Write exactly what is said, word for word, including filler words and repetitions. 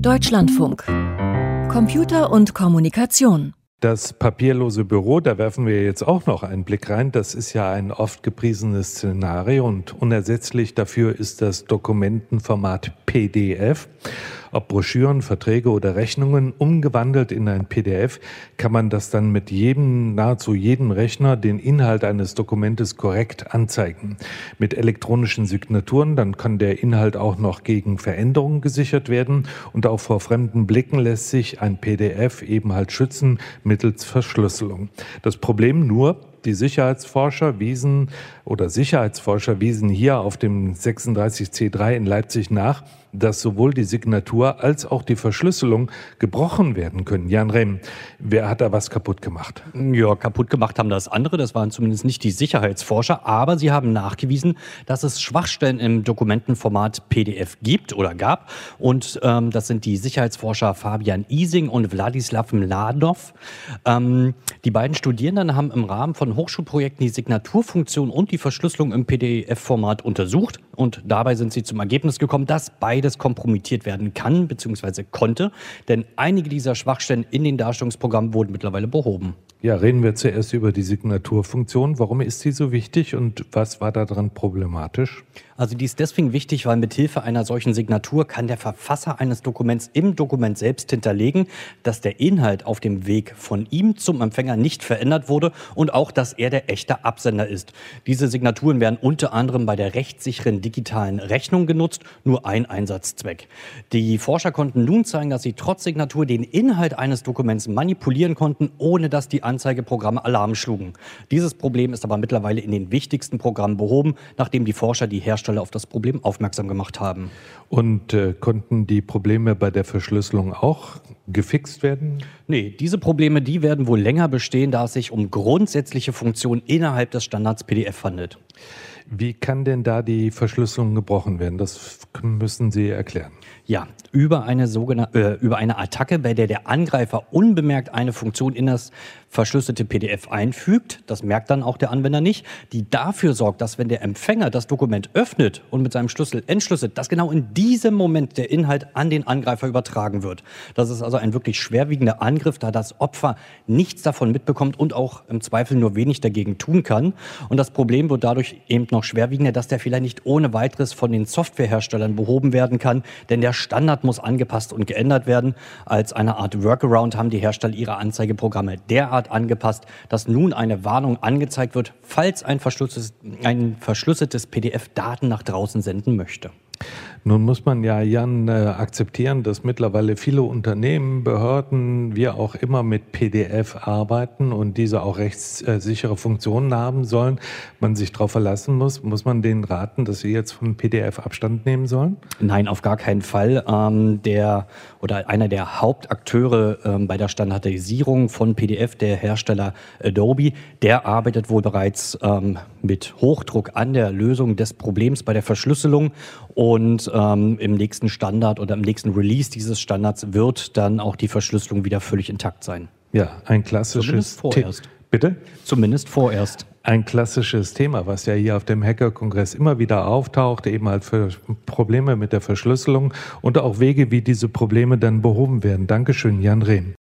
Deutschlandfunk. Computer und Kommunikation. Das papierlose Büro, da werfen wir jetzt auch noch einen Blick rein. Das ist ja ein oft gepriesenes Szenario und unersetzlich dafür ist das Dokumentenformat P D F. Ob Broschüren, Verträge oder Rechnungen umgewandelt in ein P D F, kann man das dann mit jedem, nahezu jedem Rechner den Inhalt eines Dokumentes korrekt anzeigen. Mit elektronischen Signaturen, dann kann der Inhalt auch noch gegen Veränderungen gesichert werden und auch vor fremden Blicken lässt sich ein P D F eben halt schützen mittels Verschlüsselung. Das Problem nur, die Sicherheitsforscher wiesen oder Sicherheitsforscher wiesen hier auf dem sechsunddreißig C drei in Leipzig nach, dass sowohl die Signatur als auch die Verschlüsselung gebrochen werden können. Jan Rehm, wer hat da was kaputt gemacht? Ja, kaputt gemacht haben das andere. Das waren zumindest nicht die Sicherheitsforscher, aber sie haben nachgewiesen, dass es Schwachstellen im Dokumentenformat P D F gibt oder gab. Und ähm, das sind die Sicherheitsforscher Fabian Ising und Wladislav Mladov. Ähm, die beiden Studierenden haben im Rahmen von Hochschulprojekten die Signaturfunktion und die Verschlüsselung im P D F-Format untersucht. Und dabei sind sie zum Ergebnis gekommen, dass beides kompromittiert werden kann bzw. konnte. Denn einige dieser Schwachstellen in den Darstellungsprogrammen wurden mittlerweile behoben. Ja, reden wir zuerst über die Signaturfunktion. Warum ist sie so wichtig und was war daran problematisch? Also die ist deswegen wichtig, weil mithilfe einer solchen Signatur kann der Verfasser eines Dokuments im Dokument selbst hinterlegen, dass der Inhalt auf dem Weg von ihm zum Empfänger nicht verändert wurde und auch, dass er der echte Absender ist. Diese Signaturen werden unter anderem bei der rechtssicheren digitalen Rechnung genutzt, nur ein Einsatzzweck. Die Forscher konnten nun zeigen, dass sie trotz Signatur den Inhalt eines Dokuments manipulieren konnten, ohne dass die Anzeigeprogramme Alarm schlugen. Dieses Problem ist aber mittlerweile in den wichtigsten Programmen behoben, nachdem die Forscher die Hersteller auf das Problem aufmerksam gemacht haben. Und äh, konnten die Probleme bei der Verschlüsselung auch gefixt werden? Nee, diese Probleme, die werden wohl länger bestehen, da es sich um grundsätzliche Funktionen innerhalb des Standards P D F handelt. Wie kann denn da die Verschlüsselung gebrochen werden? Das müssen Sie erklären. Ja, über eine sogenannte, äh, über eine Attacke, bei der der Angreifer unbemerkt eine Funktion in das verschlüsselte P D F einfügt, das merkt dann auch der Anwender nicht, die dafür sorgt, dass wenn der Empfänger das Dokument öffnet und mit seinem Schlüssel entschlüsselt, dass genau in diesem Moment der Inhalt an den Angreifer übertragen wird. Das ist also ein wirklich schwerwiegender Angriff, da das Opfer nichts davon mitbekommt und auch im Zweifel nur wenig dagegen tun kann. Und das Problem wird dadurch eben noch schwerwiegender, dass der Fehler nicht ohne weiteres von den Softwareherstellern behoben werden kann, denn der Standard muss angepasst und geändert werden. Als eine Art Workaround haben die Hersteller ihre Anzeigeprogramme derart angepasst, dass nun eine Warnung angezeigt wird, falls ein verschlüsseltes, ein verschlüsseltes P D F Daten nach draußen senden möchte. Nun muss man ja, Jan, äh, akzeptieren, dass mittlerweile viele Unternehmen, Behörden, wie auch immer mit P D F arbeiten und diese auch rechtssichere Funktionen haben sollen. Man sich darauf verlassen muss. Muss man denen raten, dass sie jetzt vom P D F Abstand nehmen sollen? Nein, auf gar keinen Fall. Ähm, der oder einer der Hauptakteure ähm, bei der Standardisierung von P D F, der Hersteller Adobe, der arbeitet wohl bereits ähm, mit Hochdruck an der Lösung des Problems bei der Verschlüsselung. Und ähm, im nächsten Standard oder im nächsten Release dieses Standards wird dann auch die Verschlüsselung wieder völlig intakt sein. Ja, ein klassisches Zumindest vorerst. The- Bitte? Zumindest vorerst. Ein klassisches Thema, was ja hier auf dem Hacker-Kongress immer wieder auftaucht, eben halt für Probleme mit der Verschlüsselung und auch Wege, wie diese Probleme dann behoben werden. Dankeschön, Jan Rehm.